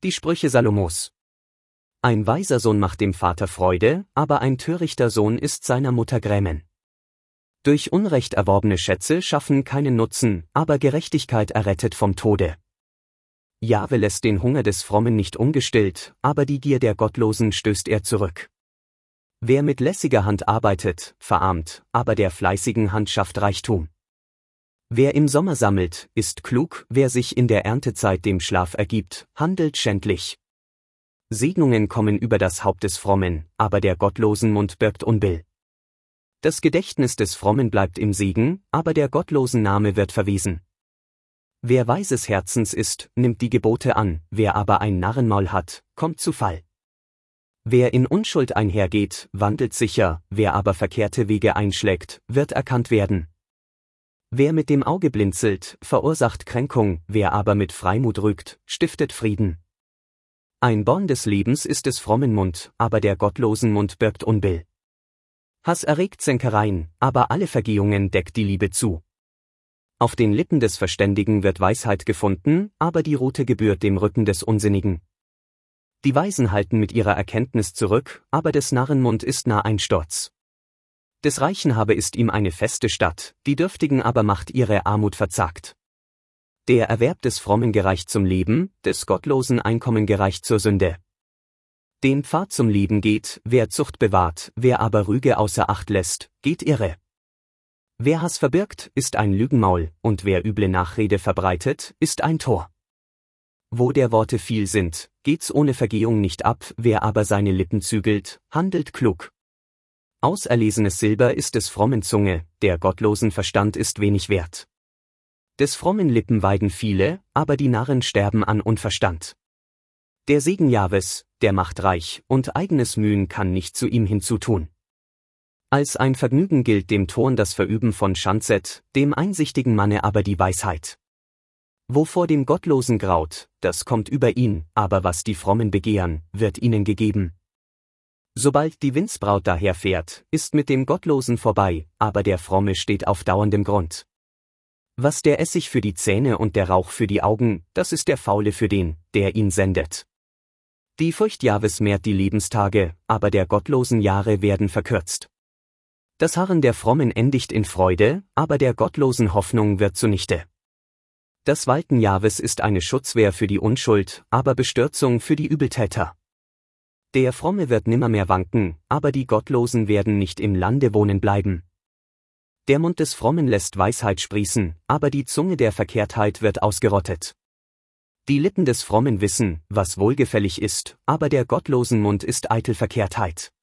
Die Sprüche Salomos. Ein weiser Sohn macht dem Vater Freude, aber ein törichter Sohn ist seiner Mutter Grämen. Durch Unrecht erworbene Schätze schaffen keinen Nutzen, aber Gerechtigkeit errettet vom Tode. Jahwe lässt den Hunger des Frommen nicht ungestillt, aber die Gier der Gottlosen stößt er zurück. Wer mit lässiger Hand arbeitet, verarmt, aber der fleißigen Hand schafft Reichtum. Wer im Sommer sammelt, ist klug, wer sich in der Erntezeit dem Schlaf ergibt, handelt schändlich. Segnungen kommen über das Haupt des Frommen, aber der gottlosen Mund birgt Unbill. Das Gedächtnis des Frommen bleibt im Segen, aber der gottlosen Name wird verwiesen. Wer weises Herzens ist, nimmt die Gebote an, wer aber ein Narrenmaul hat, kommt zu Fall. Wer in Unschuld einhergeht, wandelt sicher, wer aber verkehrte Wege einschlägt, wird erkannt werden. Wer mit dem Auge blinzelt, verursacht Kränkung, wer aber mit Freimut rügt, stiftet Frieden. Ein Born des Lebens ist des frommen Mund, aber der gottlosen Mund birgt Unbill. Hass erregt Zänkereien, aber alle Vergehungen deckt die Liebe zu. Auf den Lippen des Verständigen wird Weisheit gefunden, aber die Rute gebührt dem Rücken des Unsinnigen. Die Weisen halten mit ihrer Erkenntnis zurück, aber des Narrenmund ist nah Einsturz. Des Reichen habe ist ihm eine feste Stadt, die Dürftigen aber macht ihre Armut verzagt. Der Erwerb des Frommen gereicht zum Leben, des gottlosen Einkommen gereicht zur Sünde. Den Pfad zum Leben geht, wer Zucht bewahrt, wer aber Rüge außer Acht lässt, geht irre. Wer Hass verbirgt, ist ein Lügenmaul, und wer üble Nachrede verbreitet, ist ein Tor. Wo der Worte viel sind, geht's ohne Vergehung nicht ab, wer aber seine Lippen zügelt, handelt klug. Auserlesenes Silber ist des frommen Zunge, der gottlosen Verstand ist wenig wert. Des frommen Lippen weiden viele, aber die Narren sterben an Unverstand. Der Segen Jahwes, der macht reich, und eigenes Mühen kann nicht zu ihm hinzutun. Als ein Vergnügen gilt dem Torn das Verüben von Schandset, dem einsichtigen Manne aber die Weisheit. Wovor dem Gottlosen graut, das kommt über ihn, aber was die Frommen begehren, wird ihnen gegeben. Sobald die Windsbraut daherfährt, ist mit dem Gottlosen vorbei, aber der Fromme steht auf dauerndem Grund. Was der Essig für die Zähne und der Rauch für die Augen, das ist der Faule für den, der ihn sendet. Die Furcht Jahwes mehrt die Lebenstage, aber der gottlosen Jahre werden verkürzt. Das Harren der Frommen endigt in Freude, aber der gottlosen Hoffnung wird zunichte. Das Walten Jahwes ist eine Schutzwehr für die Unschuld, aber Bestürzung für die Übeltäter. Der Fromme wird nimmermehr wanken, aber die Gottlosen werden nicht im Lande wohnen bleiben. Der Mund des Frommen lässt Weisheit sprießen, aber die Zunge der Verkehrtheit wird ausgerottet. Die Lippen des Frommen wissen, was wohlgefällig ist, aber der gottlosen Mund ist eitel Verkehrtheit.